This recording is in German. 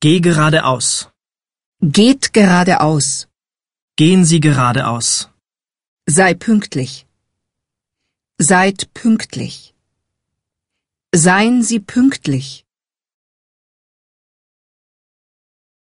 Geh geradeaus. Geht geradeaus. Gehen Sie geradeaus. Sei pünktlich. Seid pünktlich. Seien Sie pünktlich.